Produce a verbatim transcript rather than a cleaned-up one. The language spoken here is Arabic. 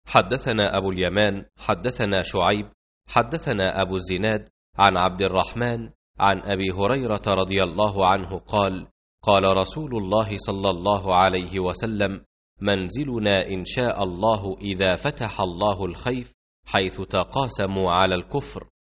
حدثنا أبو اليمان حدثنا شعيب حدثنا أبو الزناد عن عبد الرحمن عن أبي هريرة رضي الله عنه قال: قال رسول الله صلى الله عليه وسلم: منزلنا إن شاء الله إذا فتح الله الخيف حيث تقاسموا على الكفر